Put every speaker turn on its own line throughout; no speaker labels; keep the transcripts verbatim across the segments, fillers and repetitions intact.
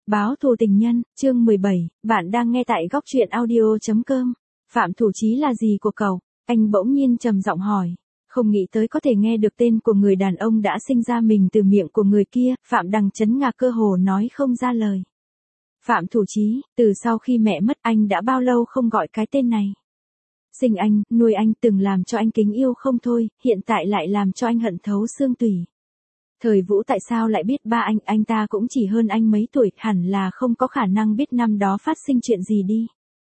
Báo thù tình nhân, chương mười bảy, bạn đang nghe tại góc truyện audio.com. Phạm Thủ Chí là gì của cậu? Anh bỗng nhiên trầm giọng hỏi. Không nghĩ tới có thể nghe được tên của người đàn ông đã sinh ra mình từ miệng của người kia, Phạm Đằng chấn ngạc cơ hồ nói không ra lời. Phạm Thủ Chí, từ sau khi mẹ mất anh đã bao lâu không gọi cái tên này? Sinh anh, nuôi anh từng làm cho anh kính yêu không thôi, hiện tại lại làm cho anh hận thấu xương tủy. Thời Vũ tại sao lại biết ba anh, anh ta cũng chỉ hơn anh mấy tuổi, hẳn là không có khả năng biết năm đó phát sinh chuyện gì đi.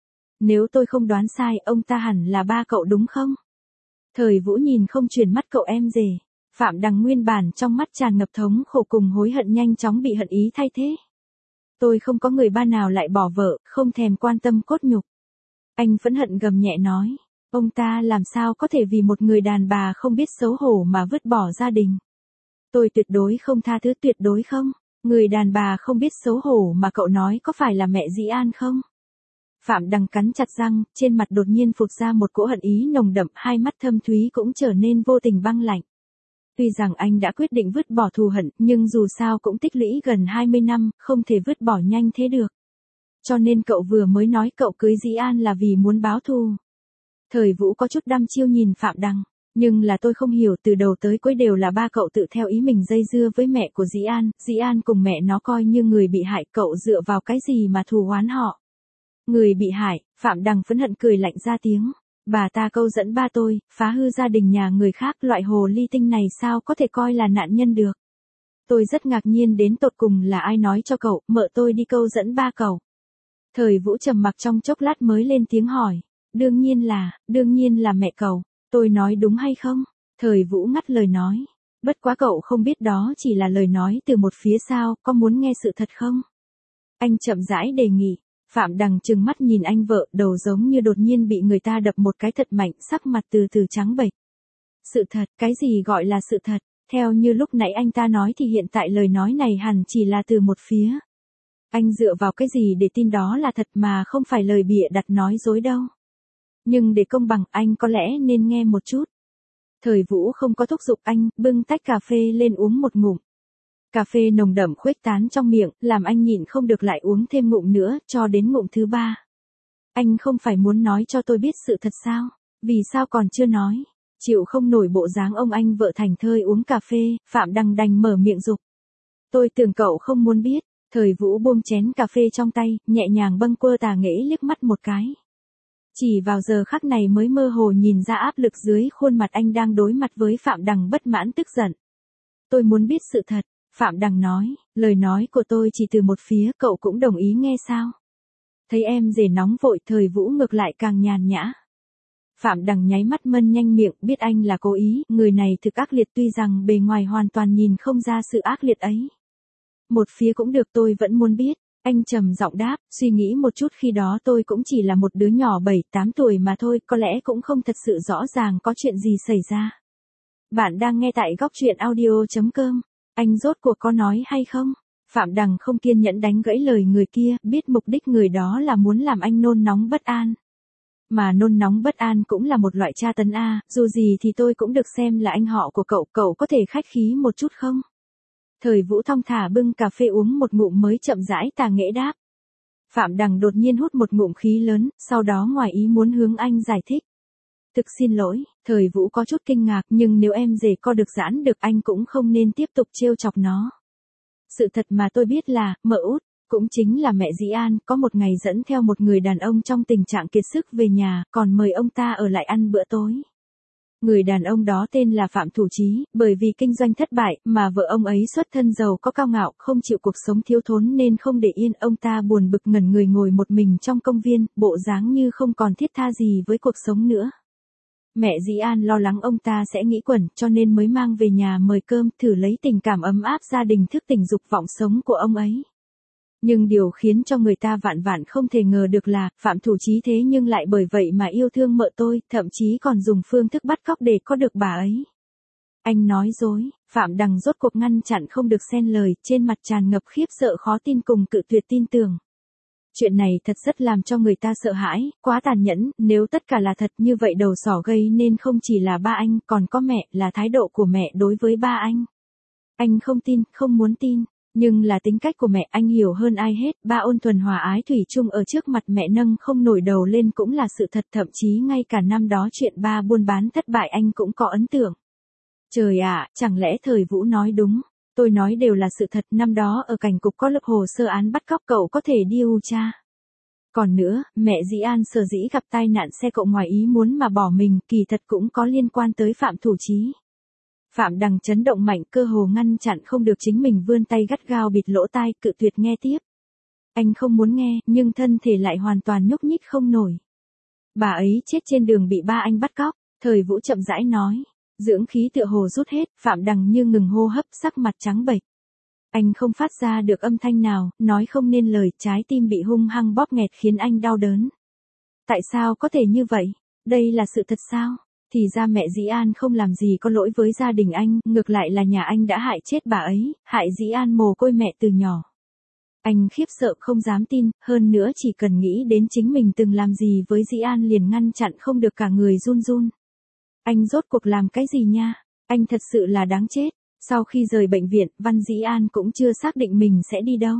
Nếu tôi không đoán sai, ông ta hẳn là ba cậu đúng không? Thời Vũ nhìn không chuyển mắt cậu em rể. Phạm Đằng nguyên bản trong mắt tràn ngập thống khổ cùng hối hận nhanh chóng bị hận ý thay thế. Tôi không có người ba nào lại bỏ vợ, không thèm quan tâm cốt nhục. Anh phẫn hận gầm nhẹ nói. Ông ta làm sao có thể vì một người đàn bà không biết xấu hổ mà vứt bỏ gia đình. Tôi tuyệt đối không tha thứ, tuyệt đối không. Người đàn bà không biết xấu hổ mà cậu nói có phải là mẹ Dĩ An không? Phạm Đằng cắn chặt răng, trên mặt đột nhiên phụt ra một cỗ hận ý nồng đậm, hai mắt thâm thúy cũng trở nên vô tình băng lạnh. Tuy rằng anh đã quyết định vứt bỏ thù hận, nhưng dù sao cũng tích lũy gần hai mươi năm, không thể vứt bỏ nhanh thế được. Cho nên cậu vừa mới nói cậu cưới Dĩ An là vì muốn báo thù. Thời Vũ có chút đăm chiêu nhìn Phạm Đằng. Nhưng là tôi không hiểu, từ đầu tới cuối đều là ba cậu tự theo ý mình dây dưa với mẹ của Dĩ An, Dĩ An cùng mẹ nó coi như người bị hại, cậu dựa vào cái gì mà thù oán họ. Người bị hại, Phạm Đằng phẫn hận cười lạnh ra tiếng. Bà ta câu dẫn ba tôi, phá hư gia đình nhà người khác, loại hồ ly tinh này sao có thể coi là nạn nhân được. Tôi rất ngạc nhiên đến tột cùng là ai nói cho cậu, mợ tôi đi câu dẫn ba cậu. Thời Vũ trầm mặc trong chốc lát mới lên tiếng hỏi. Đương nhiên là, đương nhiên là mẹ cậu. Tôi nói đúng hay không? Thời Vũ ngắt lời nói. Bất quá cậu không biết đó chỉ là lời nói từ một phía sao, có muốn nghe sự thật không? Anh chậm rãi đề nghị. Phạm Đằng trừng mắt nhìn anh vợ, đầu giống như đột nhiên bị người ta đập một cái thật mạnh, sắc mặt từ từ trắng bệch. Sự thật, cái gì gọi là sự thật? Theo như lúc nãy anh ta nói thì hiện tại lời nói này hẳn chỉ là từ một phía. Anh dựa vào cái gì để tin đó là thật mà không phải lời bịa đặt nói dối đâu. Nhưng để công bằng, anh có lẽ nên nghe một chút. Thời Vũ không có thúc giục anh, bưng tách cà phê lên uống một ngụm. Cà phê nồng đậm khuếch tán trong miệng, làm anh nhịn không được lại uống thêm ngụm nữa, cho đến ngụm thứ ba. Anh không phải muốn nói cho tôi biết sự thật sao? Vì sao còn chưa nói? Chịu không nổi bộ dáng ông anh vợ thành thơi uống cà phê, Phạm Đằng đành mở miệng dục. Tôi tưởng cậu không muốn biết. Thời Vũ buông chén cà phê trong tay, nhẹ nhàng bâng quơ tà nghễ liếc mắt một cái. Chỉ vào giờ khắc này mới mơ hồ nhìn ra áp lực dưới khuôn mặt anh đang đối mặt với Phạm Đằng bất mãn tức giận. Tôi muốn biết sự thật, Phạm Đằng nói, lời nói của tôi chỉ từ một phía, cậu cũng đồng ý nghe sao? Thấy em rể nóng vội, Thời Vũ ngược lại càng nhàn nhã. Phạm Đằng nháy mắt mân nhanh miệng, biết anh là cố ý, người này thực ác liệt tuy rằng bề ngoài hoàn toàn nhìn không ra sự ác liệt ấy. Một phía cũng được, tôi vẫn muốn biết. Anh trầm giọng đáp, suy nghĩ một chút, khi đó tôi cũng chỉ là một đứa nhỏ bảy tám tuổi mà thôi, có lẽ cũng không thật sự rõ ràng có chuyện gì xảy ra. Bạn đang nghe tại góc truyện audio.com, anh rốt cuộc có nói hay không? Phạm Đằng không kiên nhẫn đánh gãy lời người kia, biết mục đích người đó là muốn làm anh nôn nóng bất an. Mà nôn nóng bất an cũng là một loại tra tấn a, dù gì thì tôi cũng được xem là anh họ của cậu, cậu có thể khách khí một chút không? Thời Vũ thong thả bưng cà phê uống một ngụm mới chậm rãi tà nghễ đáp. Phạm Đằng đột nhiên hút một ngụm khí lớn, sau đó ngoài ý muốn hướng anh giải thích. Thực xin lỗi, Thời Vũ có chút kinh ngạc, nhưng nếu em rể co được giãn được anh cũng không nên tiếp tục trêu chọc nó. Sự thật mà tôi biết là, mợ út, cũng chính là mẹ Dĩ An, có một ngày dẫn theo một người đàn ông trong tình trạng kiệt sức về nhà, còn mời ông ta ở lại ăn bữa tối. Người đàn ông đó tên là Phạm Thủ Chí, bởi vì kinh doanh thất bại, mà vợ ông ấy xuất thân giàu có cao ngạo, không chịu cuộc sống thiếu thốn nên không để yên, ông ta buồn bực ngẩn người ngồi một mình trong công viên, bộ dáng như không còn thiết tha gì với cuộc sống nữa. Mẹ Dĩ An lo lắng ông ta sẽ nghĩ quẩn, cho nên mới mang về nhà mời cơm, thử lấy tình cảm ấm áp gia đình thức tỉnh dục vọng sống của ông ấy. Nhưng điều khiến cho người ta vạn vạn không thể ngờ được là, Phạm Thủ Chí thế nhưng lại bởi vậy mà yêu thương mợ tôi, thậm chí còn dùng phương thức bắt cóc để có được bà ấy. Anh nói dối, Phạm Đằng rốt cuộc ngăn chặn không được xen lời, trên mặt tràn ngập khiếp sợ khó tin cùng cự tuyệt tin tưởng. Chuyện này thật rất làm cho người ta sợ hãi, quá tàn nhẫn, nếu tất cả là thật như vậy đầu sỏ gây nên không chỉ là ba anh, còn có mẹ, là thái độ của mẹ đối với ba anh. Anh không tin, không muốn tin. Nhưng là tính cách của mẹ anh hiểu hơn ai hết, ba ôn thuần hòa ái thủy chung ở trước mặt mẹ nâng không nổi đầu lên cũng là sự thật, thậm chí ngay cả năm đó chuyện ba buôn bán thất bại anh cũng có ấn tượng. Trời ạ, chẳng lẽ Thời Vũ nói đúng, tôi nói đều là sự thật, năm đó ở cảnh cục có lập hồ sơ án bắt cóc cậu có thể đi điều tra. Còn nữa, mẹ Dĩ An sở dĩ gặp tai nạn xe cộ ngoài ý muốn mà bỏ mình, kỳ thật cũng có liên quan tới Phạm Thủ Chí. Phạm Đằng chấn động mạnh, cơ hồ ngăn chặn không được chính mình vươn tay gắt gao bịt lỗ tai, cự tuyệt nghe tiếp. Anh không muốn nghe, nhưng thân thể lại hoàn toàn nhúc nhích không nổi. Bà ấy chết trên đường bị ba anh bắt cóc, Thời Vũ chậm rãi nói. Dưỡng khí tựa hồ rút hết, Phạm Đằng như ngừng hô hấp, sắc mặt trắng bệch. Anh không phát ra được âm thanh nào, nói không nên lời, trái tim bị hung hăng bóp nghẹt khiến anh đau đớn. Tại sao có thể như vậy? Đây là sự thật sao? Thì ra mẹ Dĩ An không làm gì có lỗi với gia đình anh, ngược lại là nhà anh đã hại chết bà ấy, hại Dĩ An mồ côi mẹ từ nhỏ. Anh khiếp sợ không dám tin, hơn nữa chỉ cần nghĩ đến chính mình từng làm gì với Dĩ An liền ngăn chặn không được cả người run run. Anh rốt cuộc làm cái gì nha? Anh thật sự là đáng chết. Sau khi rời bệnh viện, Văn Dĩ An cũng chưa xác định mình sẽ đi đâu.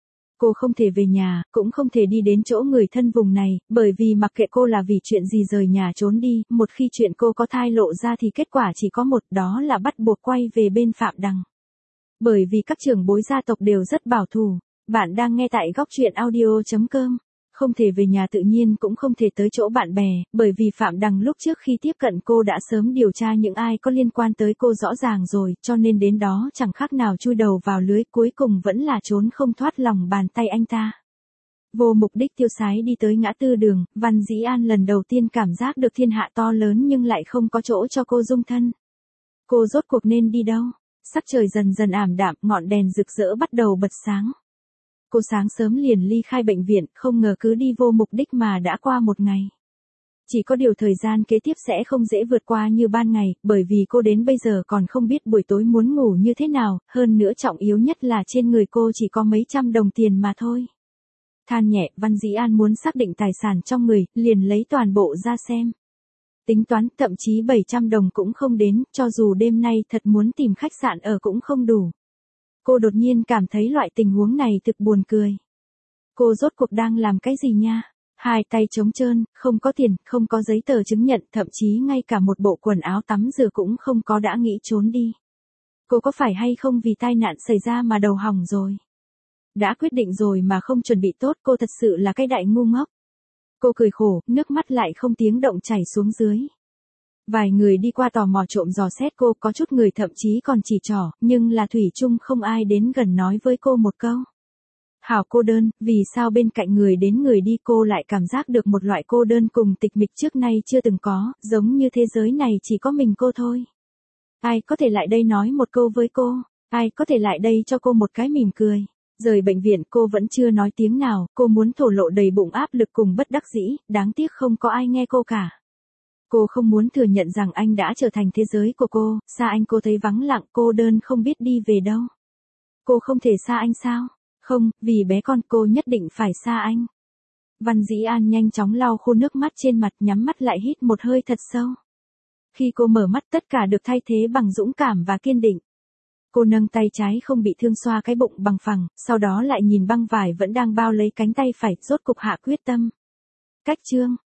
Cô không thể về nhà, cũng không thể đi đến chỗ người thân vùng này, bởi vì mặc kệ cô là vì chuyện gì rời nhà trốn đi, một khi chuyện cô có thai lộ ra thì kết quả chỉ có một, đó là bắt buộc quay về bên Phạm Đằng. Bởi vì các trưởng bối gia tộc đều rất bảo thủ. Bạn đang nghe tại góc truyện audio chấm com. Không thể về nhà tự nhiên cũng không thể tới chỗ bạn bè, bởi vì Phạm Đằng lúc trước khi tiếp cận cô đã sớm điều tra những ai có liên quan tới cô rõ ràng rồi, cho nên đến đó chẳng khác nào chui đầu vào lưới, cuối cùng vẫn là trốn không thoát lòng bàn tay anh ta. Vô mục đích tiêu sái đi tới ngã tư đường, Văn Dĩ An lần đầu tiên cảm giác được thiên hạ to lớn nhưng lại không có chỗ cho cô dung thân. Cô rốt cuộc nên đi đâu? Sắc trời dần dần ảm đạm, ngọn đèn rực rỡ bắt đầu bật sáng. Cô sáng sớm liền ly khai bệnh viện, không ngờ cứ đi vô mục đích mà đã qua một ngày. Chỉ có điều thời gian kế tiếp sẽ không dễ vượt qua như ban ngày, bởi vì cô đến bây giờ còn không biết buổi tối muốn ngủ như thế nào, hơn nữa trọng yếu nhất là trên người cô chỉ có mấy trăm đồng tiền mà thôi. Than nhẹ, Văn Dĩ An muốn xác định tài sản trong người, liền lấy toàn bộ ra xem. Tính toán, thậm chí bảy trăm đồng cũng không đến, cho dù đêm nay thật muốn tìm khách sạn ở cũng không đủ. Cô đột nhiên cảm thấy loại tình huống này thực buồn cười. Cô rốt cuộc đang làm cái gì nha? Hai tay trống trơn, không có tiền, không có giấy tờ chứng nhận, thậm chí ngay cả một bộ quần áo tắm rửa cũng không có, đã nghĩ trốn đi. Cô có phải hay không vì tai nạn xảy ra mà đầu hỏng rồi? Đã quyết định rồi mà không chuẩn bị tốt, cô thật sự là cái đại ngu ngốc. Cô cười khổ, nước mắt lại không tiếng động chảy xuống dưới. Vài người đi qua tò mò trộm dò xét cô, có chút người thậm chí còn chỉ trỏ, nhưng là thủy chung không ai đến gần nói với cô một câu. Hảo cô đơn, vì sao bên cạnh người đến người đi cô lại cảm giác được một loại cô đơn cùng tịch mịch trước nay chưa từng có, giống như thế giới này chỉ có mình cô thôi. Ai có thể lại đây nói một câu với cô, ai có thể lại đây cho cô một cái mỉm cười. Rời bệnh viện cô vẫn chưa nói tiếng nào, cô muốn thổ lộ đầy bụng áp lực cùng bất đắc dĩ, đáng tiếc không có ai nghe cô cả. Cô không muốn thừa nhận rằng anh đã trở thành thế giới của cô, xa anh cô thấy vắng lặng, cô đơn không biết đi về đâu. Cô không thể xa anh sao? Không, vì bé con cô nhất định phải xa anh. Văn Dĩ An nhanh chóng lau khô nước mắt trên mặt, nhắm mắt lại hít một hơi thật sâu. Khi cô mở mắt tất cả được thay thế bằng dũng cảm và kiên định. Cô nâng tay trái không bị thương xoa cái bụng bằng phẳng, sau đó lại nhìn băng vải vẫn đang bao lấy cánh tay phải, rốt cục hạ quyết tâm. Cách chương